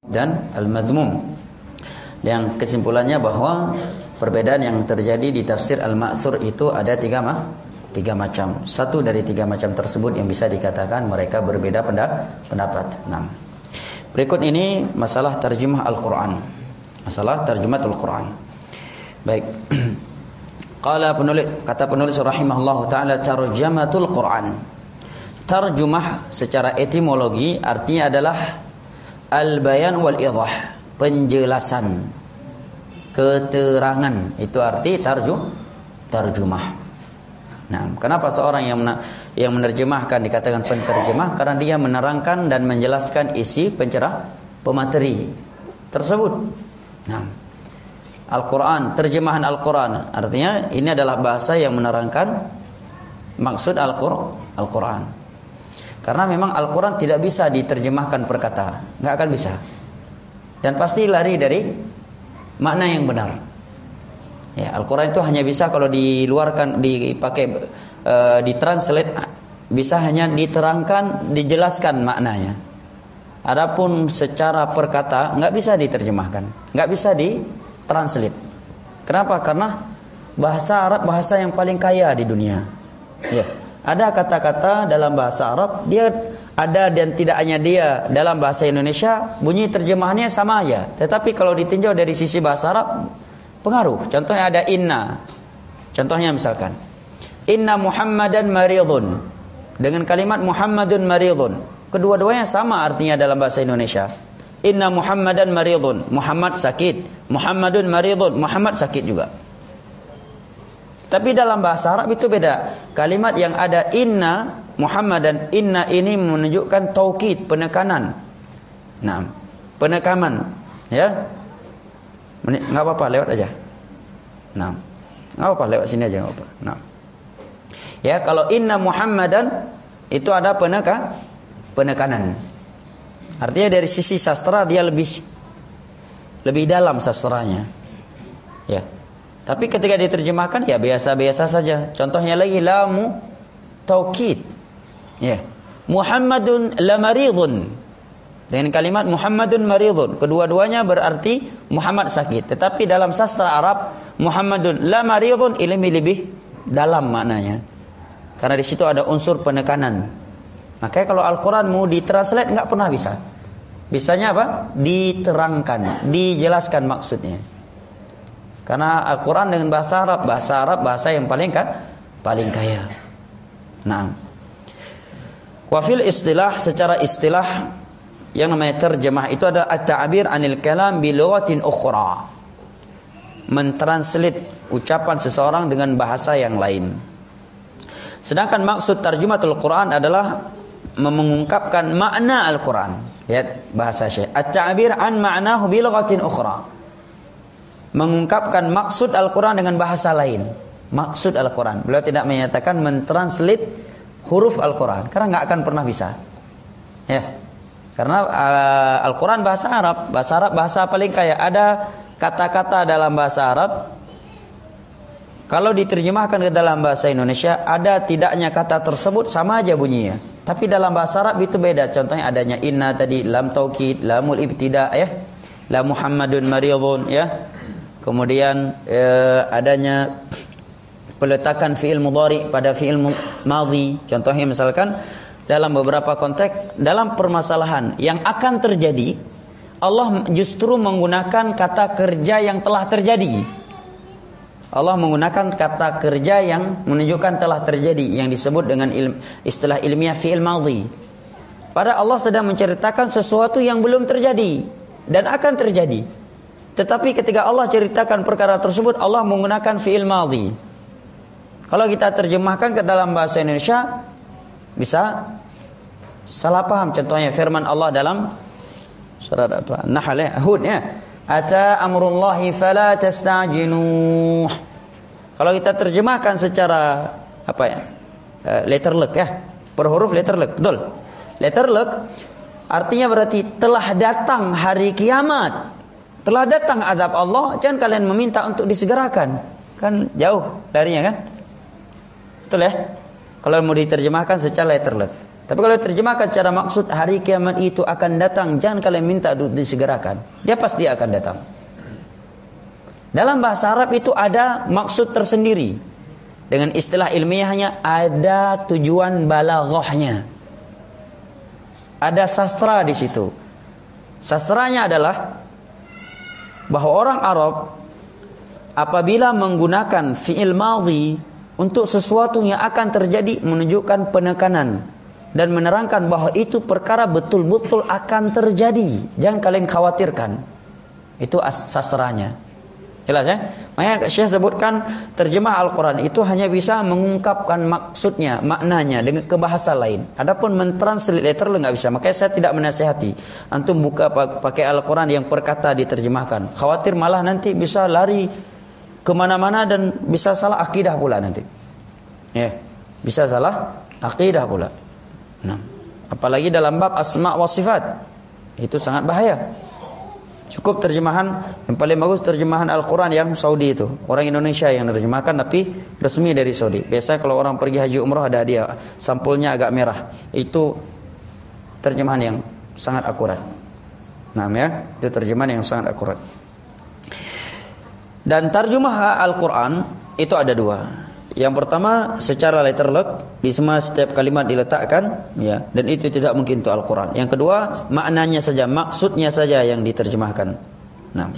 dan al-madmum. Yang kesimpulannya bahwa perbedaan yang terjadi di tafsir al-ma'thur itu ada tiga macam. Satu dari tiga macam tersebut yang bisa dikatakan mereka berbeda pendapat. Berikut ini masalah terjemah Al-Quran. Masalah terjematul Quran. Baik. Kata penulis rahimahullahu ta'ala, tarjamatul Quran. Tarjumah secara etimologi artinya adalah al-bayan wal idah, penjelasan, keterangan. Itu arti tarjumah. Nah, kenapa seorang yang menerjemahkan dikatakan penterjemah? Karena dia menerangkan dan menjelaskan isi pemateri tersebut. Nah, Al-Quran, terjemahan Al-Quran artinya ini adalah bahasa yang menerangkan maksud Al-Quran. Karena memang Al-Quran tidak bisa diterjemahkan per kata, nggak akan bisa. Dan pasti lari dari makna yang benar. Ya, Al-Quran itu hanya bisa kalau diluarkan, ditranslate, bisa hanya diterangkan, dijelaskan maknanya. Adapun secara per kata nggak bisa diterjemahkan, nggak bisa ditranslate. Kenapa? Karena bahasa Arab bahasa yang paling kaya di dunia. Ya. Ada kata-kata dalam bahasa Arab, dia ada dan tidak hanya dia dalam bahasa Indonesia, bunyi terjemahannya sama aja. Tetapi kalau ditinjau dari sisi bahasa Arab, pengaruh. Contohnya ada inna. Contohnya misalkan, inna Muhammadan maridun. Dengan kalimat Muhammadun maridun. Kedua-duanya sama artinya dalam bahasa Indonesia. Inna Muhammadan maridun. Muhammad sakit. Muhammadun maridun. Muhammad sakit juga. Tapi dalam bahasa Arab itu beda. Kalimat yang ada inna Muhammad dan inna ini menunjukkan taukid, penekanan. Nah, penekanan, ya. Enggak apa-apa, lewat aja. Nah, enggak apa-apa, lewat sini aja, enggak apa. Nah. Ya, kalau inna Muhammadan itu ada penekanan. Artinya dari sisi sastra dia lebih dalam sastranya. Ya. Tapi ketika diterjemahkan ya biasa-biasa saja. Contohnya lagi lamu taukid. Ya. Muhammadun lamaridun. Dengan kalimat Muhammadun maridun, kedua-duanya berarti Muhammad sakit. Tetapi dalam sastra Arab Muhammadun lamaridun ini lebih dalam maknanya. Karena di situ ada unsur penekanan. Makanya kalau Al-Qur'an mau ditranslate enggak pernah bisa. Bisanya apa? Diterangkan, dijelaskan maksudnya. Karena Al-Quran dengan bahasa Arab bahasa yang paling kaya. Nah, wafil istilah, secara istilah yang namanya terjemah itu ada at-ta'bir anil kalam bi lughatin ukhra, mentranslate ucapan seseorang dengan bahasa yang lain. Sedangkan maksud tarjumatul Quran adalah mengungkapkan makna Al-Quran. Lihat bahasa Syekh, at-ta'bir an ma'nahu bi lughatin ukhra, mengungkapkan maksud Al-Quran dengan bahasa lain. Maksud Al-Quran. Beliau tidak menyatakan mentranslate huruf Al-Quran, karena nggak akan pernah bisa. Ya, karena Al-Quran bahasa Arab bahasa paling kaya. Ada kata-kata dalam bahasa Arab, kalau diterjemahkan ke dalam bahasa Indonesia, ada tidaknya kata tersebut sama aja bunyinya. Tapi dalam bahasa Arab itu beda. Contohnya adanya inna tadi, lam taukid, lamul ibtida, ya, la Muhammadun maridun, ya. Kemudian adanya peletakan fi'il mudhari pada fi'il madhi. Contohnya misalkan dalam beberapa konteks, dalam permasalahan yang akan terjadi, Allah justru menggunakan kata kerja yang telah terjadi. Allah menggunakan kata kerja yang menunjukkan telah terjadi, yang disebut dengan istilah ilmiah fi'il madhi. Padahal Allah sedang menceritakan sesuatu yang belum terjadi dan akan terjadi. Tetapi ketika Allah ceritakan perkara tersebut, Allah menggunakan fi'il madhi. Kalau kita terjemahkan ke dalam bahasa Indonesia, bisa salah paham. Contohnya firman Allah dalam surat apa? Nahl, Hud, ya. Ata amrullahi fala tastajinuh. Kalau kita terjemahkan secara apa ya? Letterlek, ya. Per huruf letterlek, betul. Letterlek artinya berarti telah datang hari kiamat. Telah datang azab Allah, jangan kalian meminta untuk disegerakan. Kan jauh darinya, kan? Betul, ya? Kalau mau diterjemahkan secara letterlek. Tapi kalau terjemahkan secara maksud, hari kiamat itu akan datang, jangan kalian minta disegerakan. Dia pasti akan datang. Dalam bahasa Arab itu ada maksud tersendiri. Dengan istilah ilmiahnya ada tujuan balaghahnya. Ada sastra di situ. Sastranya adalah bahwa orang Arab apabila menggunakan fi'il madhi untuk sesuatu yang akan terjadi menunjukkan penekanan dan menerangkan bahwa itu perkara betul-betul akan terjadi. Jangan kalian khawatirkan. Itu sastranya. Jelas ya? Makanya Syekh sebutkan terjemah Al-Quran itu hanya bisa mengungkapkan maksudnya, maknanya dengan ke bahasa lain. Adapun mentranslate literal nggak bisa. Makanya saya tidak menasihati antum buka pakai Al-Quran yang per kata diterjemahkan. Khawatir malah nanti bisa lari kemana-mana dan bisa salah akidah pula nanti. Ya, bisa salah akidah pula. Nah, apalagi dalam bab asma wa sifat, itu sangat bahaya. Cukup terjemahan yang paling bagus terjemahan Al-Quran yang Saudi itu. Orang Indonesia yang menerjemahkan tapi resmi dari Saudi. Biasanya kalau orang pergi haji umrah ada dia sampulnya agak merah. Itu terjemahan yang sangat akurat. Nah, ya, itu terjemahan yang sangat akurat. Dan terjemah Al-Quran itu ada dua. Yang pertama secara letterlock, di semua setiap kalimat diletakkan, ya, dan itu tidak mungkin itu Al-Quran. Yang kedua maknanya saja, maksudnya saja yang diterjemahkan. Nah,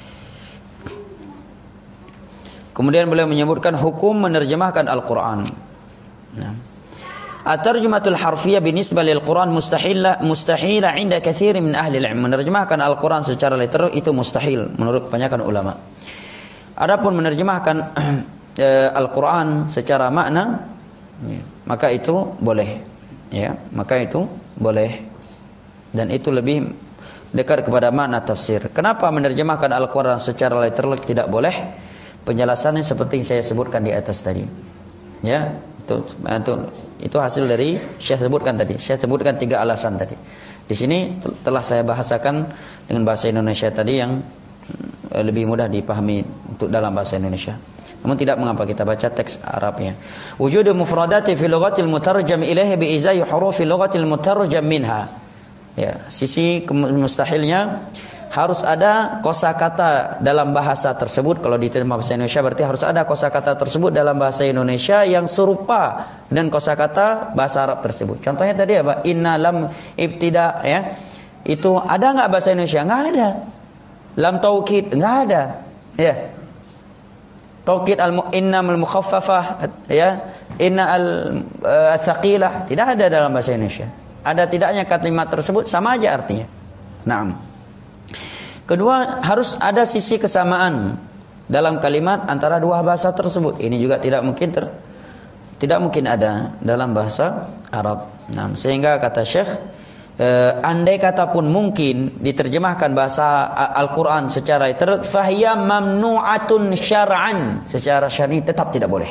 kemudian beliau menyebutkan hukum menerjemahkan Al-Quran. Nah, at-tarjumatul harfiyah binisbah lil Quran mustahila 'inda katsir min ahli al-'ilm. Menerjemahkan Al-Quran secara letterlock itu mustahil menurut kebanyakan ulama. Adapun menerjemahkan Al-Quran secara makna, ya, maka itu boleh, ya, maka itu boleh, dan itu lebih dekat kepada makna tafsir. Kenapa menerjemahkan Al-Quran secara literal tidak boleh? Penjelasannya seperti yang saya sebutkan di atas tadi, ya, itu hasil dari Syekh sebutkan tadi. Syekh sebutkan 3 alasan tadi. Di sini telah saya bahasakan dengan bahasa Indonesia tadi yang lebih mudah dipahami untuk dalam bahasa Indonesia. Namun tidak mengapa kita baca teks Arabnya. Wujudu mufradati fi lughatil mutarjam ilaihi bi izai hurufi lughatil mutarjam minha. Ya, sisi mustahilnya harus ada kosakata dalam bahasa tersebut. Kalau diterima bahasa Indonesia berarti harus ada kosakata tersebut dalam bahasa Indonesia yang serupa dengan kosakata bahasa Arab tersebut. Contohnya tadi apa? Inna lam ibtida, ya. Itu ada enggak bahasa Indonesia? Enggak ada. Lam taukid enggak ada. Ya. Taukid innamal mukhaffafah, ya, inna al-thaqilah tidak ada dalam bahasa Indonesia. Ada tidaknya kalimat tersebut sama aja artinya. Naam. Kedua, harus ada sisi kesamaan dalam kalimat antara dua bahasa tersebut. Ini juga tidak mungkin ada dalam bahasa Arab. Nah, sehingga kata Syekh, andai kata pun mungkin diterjemahkan bahasa Al-Quran secara literal, fahiya mamnu'atun syar'an, secara syar'i tetap tidak boleh.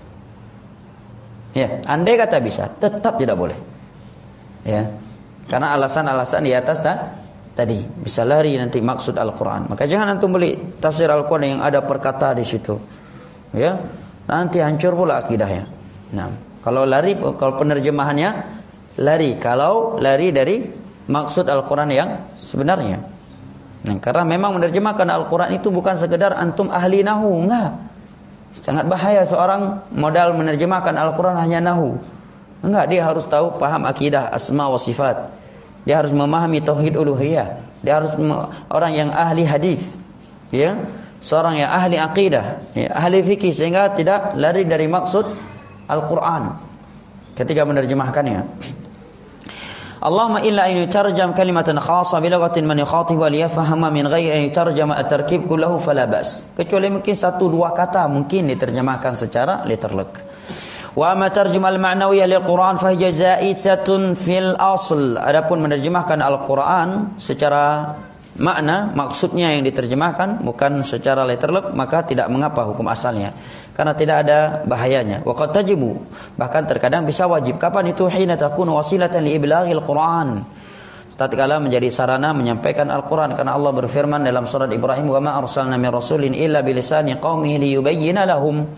Ya, andai kata bisa, tetap tidak boleh. Ya, karena alasan-alasan di atas tadi bisa lari nanti maksud Al-Quran. Maka jangan antum beli tafsir Al-Quran yang ada perkata di situ. Ya, nanti hancur pula akidahnya. Nah, kalau penerjemahannya lari, kalau lari dari maksud Al-Quran yang sebenarnya. Nah, karena memang menerjemahkan Al-Quran itu bukan sekedar antum ahli nahu, enggak. Sangat bahaya seorang modal menerjemahkan Al-Quran hanya nahu. Enggak, dia harus tahu, paham akidah, asma wa sifat. Dia harus memahami tauhid uluhiyah. Dia harus orang yang ahli hadis, ya, seorang yang ahli akidah, ya, ahli fikih, sehingga tidak lari dari maksud Al-Quran ketika menerjemahkannya. Allahumma illa an yutarjam kalimatan khassa bi lughatin man yukhatibu li yafhama min ghairi an yutarjama at-tarkib kullahu fala bas. Kecuali mungkin 1-2 kata mungkin diterjemahkan secara literal. Wa ma tarjuma al-ma'nawiyyah lil Qur'an fa hiya za'idatun fil asl. Adapun menerjemahkan Al-Qur'an secara makna, maksudnya yang diterjemahkan bukan secara literal, maka tidak mengapa hukum asalnya. Karena tidak ada bahayanya. Wa qad tajibu, bahkan terkadang bisa wajib. Kapan itu? Hina takunu wasilatan li iblaghil Qur'an. Tatkala menjadi sarana menyampaikan Al-Qur'an, karena Allah berfirman dalam surat Ibrahim, "Wa ma arsalna min rasulin illa bilisani qaumihi liyubayyana lahum."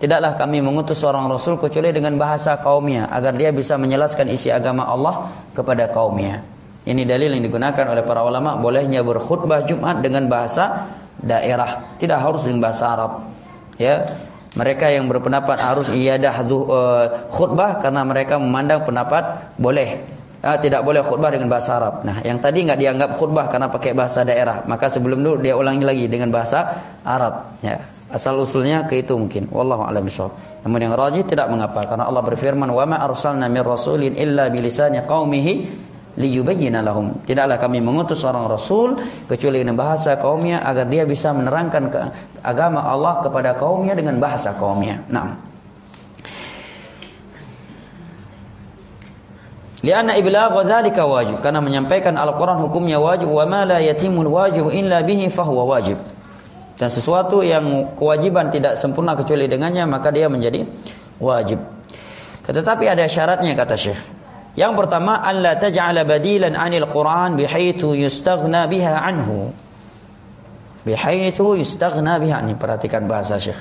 tidaklah kami mengutus seorang rasul kecuali dengan bahasa kaumnya agar dia bisa menjelaskan isi agama Allah kepada kaumnya. Ini dalil yang digunakan oleh para ulama bolehnya berkhutbah Jumat dengan bahasa daerah, tidak harus dengan bahasa Arab. Ya, mereka yang berpendapat harus iyadah khutbah karena mereka memandang pendapat boleh, tidak boleh khutbah dengan bahasa Arab. Nah, yang tadi enggak dianggap khutbah karena pakai bahasa daerah, maka sebelum itu dia ulangi lagi dengan bahasa Arab. Ya, asal usulnya ke itu mungkin. Wallahu a'lam bishawab. Namun yang rajih tidak mengapa karena Allah berfirman, "Wa ma arsalna mir rasulin illa bilisani qaumihi liyubayyina lahum." Tidaklah kami mengutus seorang rasul kecuali dengan bahasa kaumnya agar dia bisa menerangkan agama Allah kepada kaumnya dengan bahasa kaumnya. Naam. Lianna iblagha dzalika wajib, karena menyampaikan Al-Qur'an hukumnya wajib, wa ma la yatimul wajib illa bihi fahuwa wajib. Dan sesuatu yang kewajiban tidak sempurna kecuali dengannya maka dia menjadi wajib. Tetapi ada syaratnya kata Syekh. Yang pertama, alla taj'ala badilan 'anil Qur'an bihaitsu yustaghna biha anhu. Bihaitsu yustaghna biha. Ini perhatikan bahasa Syekh.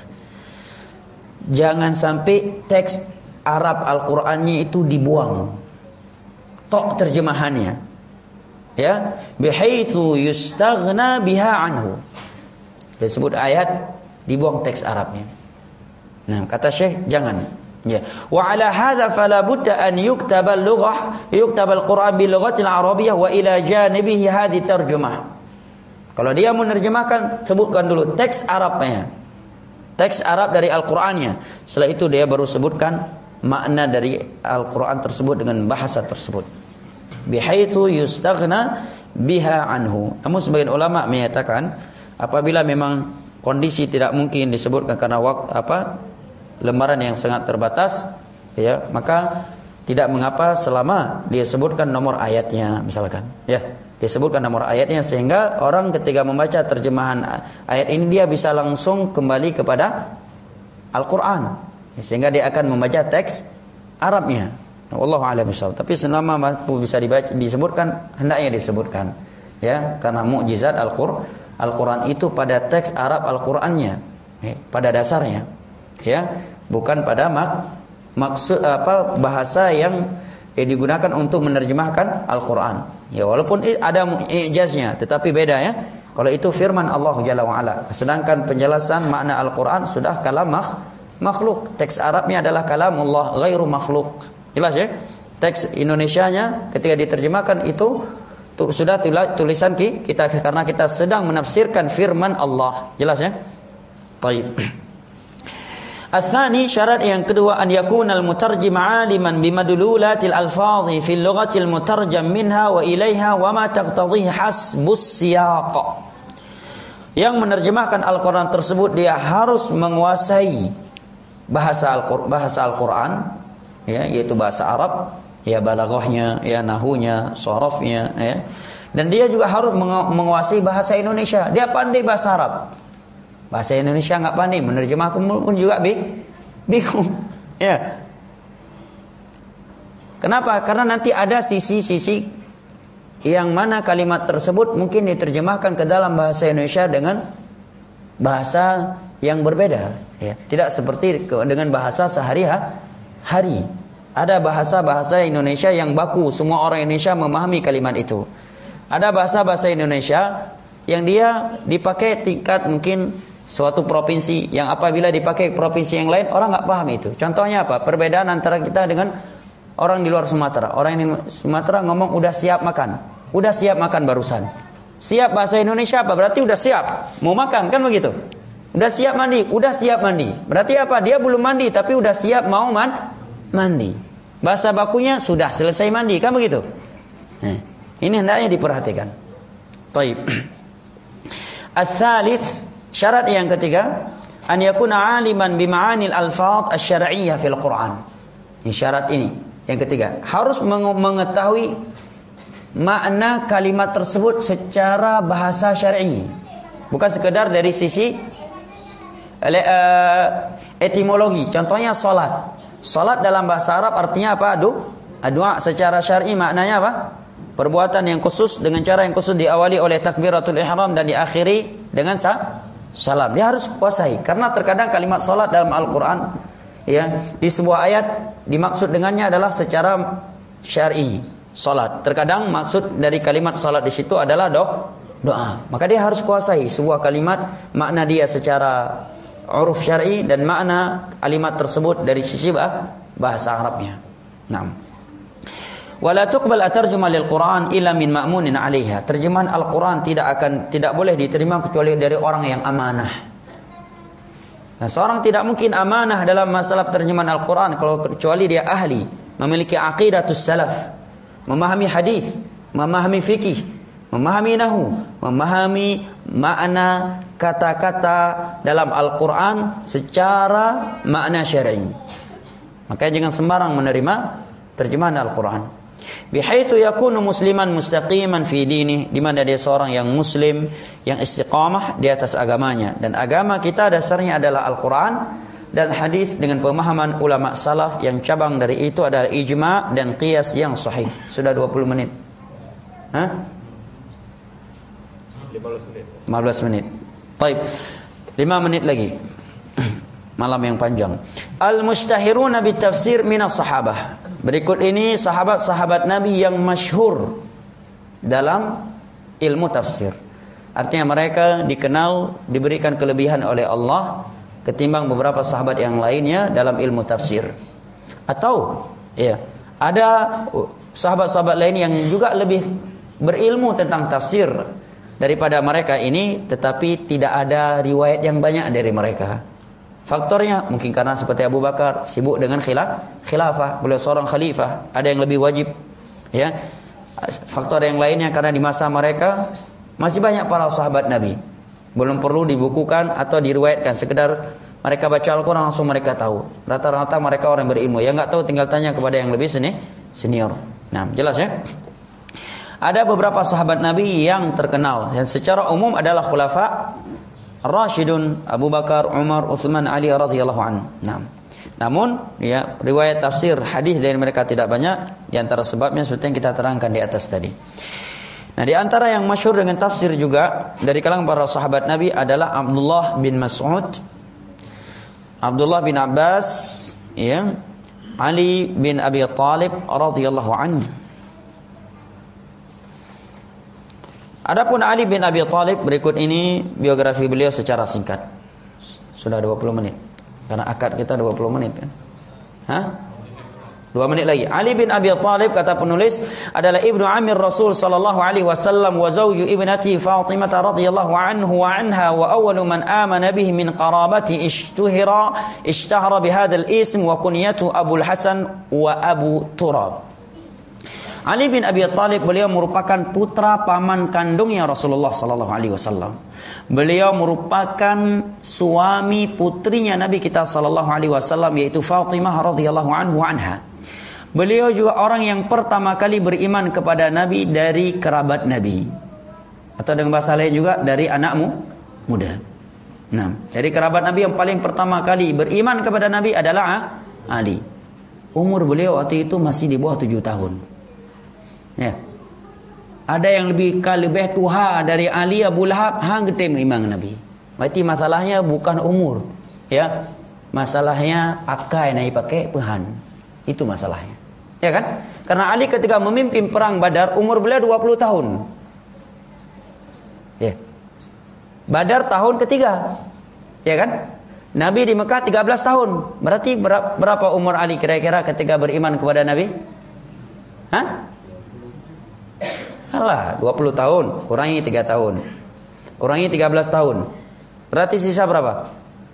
Jangan sampai teks Arab Al-Qur'annya itu dibuang. Tok terjemahannya. Ya, bihaitsu yustaghna biha anhu. Disebut ayat dibuang teks Arabnya. Nah, kata Syekh jangan. Ya. Wa ala hadza fala budda an yuktaba al-lughah, yuktaba al-Qur'an bil lughati al-arabiyyah wa ila janibihi hadhihi tarjumah. Kalau dia menerjemahkan, sebutkan dulu teks Arabnya. Teks Arab dari Al-Qur'annya. Setelah itu dia baru sebutkan makna dari Al-Qur'an tersebut dengan bahasa tersebut. Bihaitsu yustaghna biha anhu. Namun sebagian ulama menyatakan apabila memang kondisi tidak mungkin disebutkan karena lembaran yang sangat terbatas, ya, maka tidak mengapa selama dia sebutkan nomor ayatnya misalkan, ya, disebutkan nomor ayatnya sehingga orang ketika membaca terjemahan ayat ini dia bisa langsung kembali kepada Al-Qur'an, sehingga dia akan membaca teks Arabnya. Wallahu a'lam bishawab. Tapi selama mampu bisa disebutkan, hendaknya disebutkan, ya, karena mukjizat Al-Qur'an itu pada teks Arab Al-Qur'annya, ya, pada dasarnya. Ya, bukan pada maksud bahasa yang digunakan untuk menerjemahkan Al-Qur'an. Ya, walaupun ada ijaznya, tetapi beda ya. Kalau itu firman Allah Jalla wa Ala, sedangkan penjelasan makna Al-Qur'an sudah kalam makhluk. Teks Arabnya adalah kalamullah ghairu makhluk. Jelas ya? Teks Indonesianya ketika diterjemahkan itu sudah tulisan kita karena kita sedang menafsirkan firman Allah. Jelas ya? Baik. Al-thani, syarat yang kedua, an yakuna al-mutarjim 'aliman bimadlulatil alfadhi fil lughatil mutarjam minha wa ilaiha wa ma taqtadhihi hasbus siyaq. Yang menerjemahkan Al-Qur'an tersebut dia harus menguasai bahasa Al-Qur'an, ya, yaitu bahasa Arab, ya, balaghahnya, ya, nahwunya, sharafnya, ya. Dan dia juga harus menguasai bahasa Indonesia. Dia pandai bahasa Arab. Bahasa Indonesia enggak pandai, menerjemahkan pun juga bingung. Ya. Kenapa? Karena nanti ada sisi-sisi yang mana kalimat tersebut mungkin diterjemahkan ke dalam bahasa Indonesia dengan bahasa yang berbeda, ya. Tidak seperti dengan bahasa sehari-hari. Ada bahasa-bahasa Indonesia yang baku, semua orang Indonesia memahami kalimat itu. Ada bahasa-bahasa Indonesia yang dia dipakai tingkat mungkin suatu provinsi yang apabila dipakai provinsi yang lain orang enggak paham itu. Contohnya apa? Perbedaan antara kita dengan orang di luar Sumatera. Orang di Sumatera ngomong udah siap makan. Udah siap makan barusan. Siap bahasa Indonesia apa? Berarti udah siap mau makan, kan begitu? Udah siap mandi, udah siap mandi. Berarti apa? Dia belum mandi tapi udah siap mau mandi. Bahasa bakunya sudah selesai mandi, kan begitu? Nah, ini hendaknya diperhatikan. Baik. Ats-tsalits, syarat yang ketiga, an yakuna 'aliman bi ma'anil alfaz asy-syar'iyyah fil Qur'an. Ini syarat ini yang ketiga, harus mengetahui makna kalimat tersebut secara bahasa syar'i. Bukan sekedar dari sisi etimologi. Contohnya salat. Salat dalam bahasa Arab artinya apa? Doa. Secara syar'i maknanya apa? Perbuatan yang khusus dengan cara yang khusus, diawali oleh takbiratul ihram dan diakhiri dengan salam. Dia harus kuasai. Karena terkadang kalimat salat dalam Al-Quran, ya, di sebuah ayat dimaksud dengannya adalah secara syar'i salat. Terkadang maksud dari kalimat salat di situ adalah doa. Maka dia harus kuasai sebuah kalimat, makna dia secara uruf syar'i dan makna kalimat tersebut dari sisi bahasa Arabnya. Naam. Wala tuqbal at-tarjumah lil-Qur'an illa min ma'munin 'alaiha. Terjemahan Al-Qur'an tidak boleh diterima kecuali dari orang yang amanah. Nah, seorang tidak mungkin amanah dalam masalah terjemahan Al-Qur'an kalau kecuali dia ahli, memiliki aqidatus salaf, memahami hadis, memahami fikih, memahami nahwu, memahami makna kata-kata dalam Al-Qur'an secara makna syar'i. Makanya jangan sembarang menerima terjemahan Al-Qur'an. Bihaitsu yakunu musliman mustaqiman fi dinih, di mana dia seorang yang muslim yang istiqamah di atas agamanya, dan agama kita dasarnya adalah Al-Qur'an dan hadis dengan pemahaman ulama salaf yang cabang dari itu adalah ijma' dan qiyas yang sahih. Sudah 20 menit. 15 menit. Baik. 5 menit lagi. Malam yang panjang. Al-mustahiruna bitafsir minas sahabah. Berikut ini sahabat-sahabat Nabi yang masyhur dalam ilmu tafsir. Artinya mereka dikenal, diberikan kelebihan oleh Allah ketimbang beberapa sahabat yang lainnya dalam ilmu tafsir. Atau ada sahabat-sahabat lain yang juga lebih berilmu tentang tafsir daripada mereka ini, tetapi tidak ada riwayat yang banyak dari mereka. Faktornya mungkin karena seperti Abu Bakar sibuk dengan khilafah, beliau seorang khalifah, ada yang lebih wajib, ya. Faktor yang lainnya karena di masa mereka masih banyak para sahabat Nabi, belum perlu dibukukan atau diriwayatkan, sekedar mereka baca Al-Quran langsung mereka tahu. Rata-rata mereka orang berilmu, yang nggak tahu tinggal tanya kepada yang lebih senior. Nah, jelas ya. Ada beberapa sahabat Nabi yang terkenal dan secara umum adalah khulafa Ar-Rasyidun, Abu Bakar, Umar, Utsman, Ali radhiyallahu anhu. Nah, namun ya, riwayat tafsir hadis dari mereka tidak banyak. Di antara sebabnya seperti yang kita terangkan di atas tadi. Nah, di antara yang masyhur dengan tafsir juga dari kalangan para sahabat Nabi adalah Abdullah bin Mas'ud, Abdullah bin Abbas, ya, Ali bin Abi Thalib radhiyallahu anhu. Adapun Ali bin Abi Thalib, berikut ini biografi beliau secara singkat. Sudah 20 menit. Karena akad kita 20 menit kan. 2 menit lagi. Ali bin Abi Thalib, kata penulis, adalah ibnu Amir Rasul sallallahu alaihi wasallam wa zawju ibnati Fatimah radhiyallahu anhu wa anha wa awwalu man amana bihi min qarabati ishtahara bihadzal ism wa kunyatu Abul Hasan wa Abu Turab. Ali bin Abi Thalib, beliau merupakan putra paman kandungnya Rasulullah sallallahu alaihi wasallam. Beliau merupakan suami putrinya Nabi kita sallallahu alaihi wasallam, yaitu Fatimah radhiyallahu anha. Beliau juga orang yang pertama kali beriman kepada Nabi dari kerabat Nabi. Atau dengan bahasa lain juga dari anak muda. Nah, dari kerabat Nabi yang paling pertama kali beriman kepada Nabi adalah Ali. Umur beliau waktu itu masih di bawah 7 tahun. Ya. Ada yang lebih tua dari Ali, Abu Lahab, hang gede mengiman Nabi. Berarti masalahnya bukan umur, ya. Masalahnya akai naik pakai pehan. Itu masalahnya. Ya kan? Karena Ali ketika memimpin perang Badar, umur beliau 20 tahun. Ya. Badar tahun ketiga. Ya kan? Nabi di Mekah 13 tahun. Berarti berapa umur Ali kira-kira ketika beriman kepada Nabi? Alah, 20 tahun, kurangi 3 tahun. Kurangi 13 tahun. Berarti sisa berapa?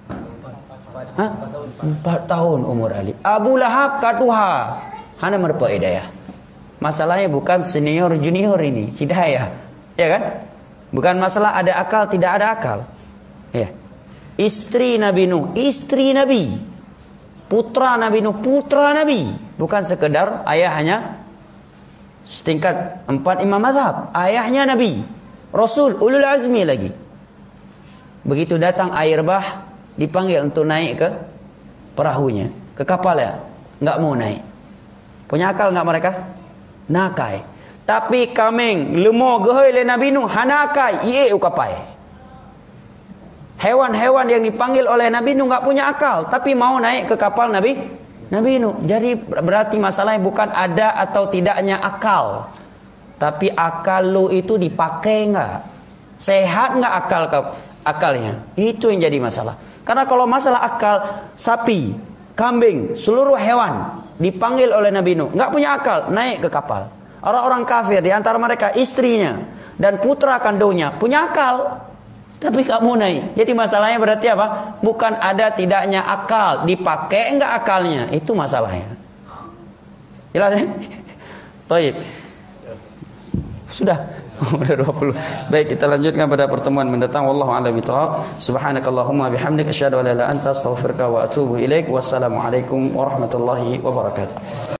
4 tahun umur Ali. Abu Lahab katuha. Hana merpa hidayah. Masalahnya bukan senior junior ini, hidayah. Ya kan? Bukan masalah ada akal tidak ada akal. Ya. Istri Nabi Nuh, istri Nabi. Putra Nabi Nuh, putra Nabi. Bukan sekedar ayahnya setingkat 4 imam mazhab, ayahnya Nabi, Rasul, ulul azmi lagi. Begitu datang air bah, dipanggil untuk naik ke perahunya, ke kapalnya, enggak mau naik. Punya akal enggak mereka? Nakai. Tapi kameng lemo gehoi le Nabi Nuh hanakai, ie ukapai. Hewan-hewan yang dipanggil oleh Nabi Nuh nggak punya akal, tapi mau naik ke kapal Nabi Nuh. Jadi berarti masalahnya bukan ada atau tidaknya akal, tapi akal lu itu dipakai nggak, sehat nggak akalnya. Itu yang jadi masalah. Karena kalau masalah akal, sapi, kambing, seluruh hewan dipanggil oleh Nabi Nuh, nggak punya akal, naik ke kapal. Orang-orang kafir di antara mereka istrinya dan putra kandungnya punya akal, tapi kamu naik. Jadi masalahnya berarti apa? Bukan ada tidaknya akal, dipakai enggak akalnya. Itu masalahnya. Jelas ya? Baik. Sudah. Udah 20. Baik, kita lanjutkan pada pertemuan mendatang. Wallahu a'lam bishawab. Subhanakallahumma bihamdika asyhadu an la ilaha illa anta astaghfiruka wa atubu ilaik. Wassalamualaikum warahmatullahi wabarakatuh.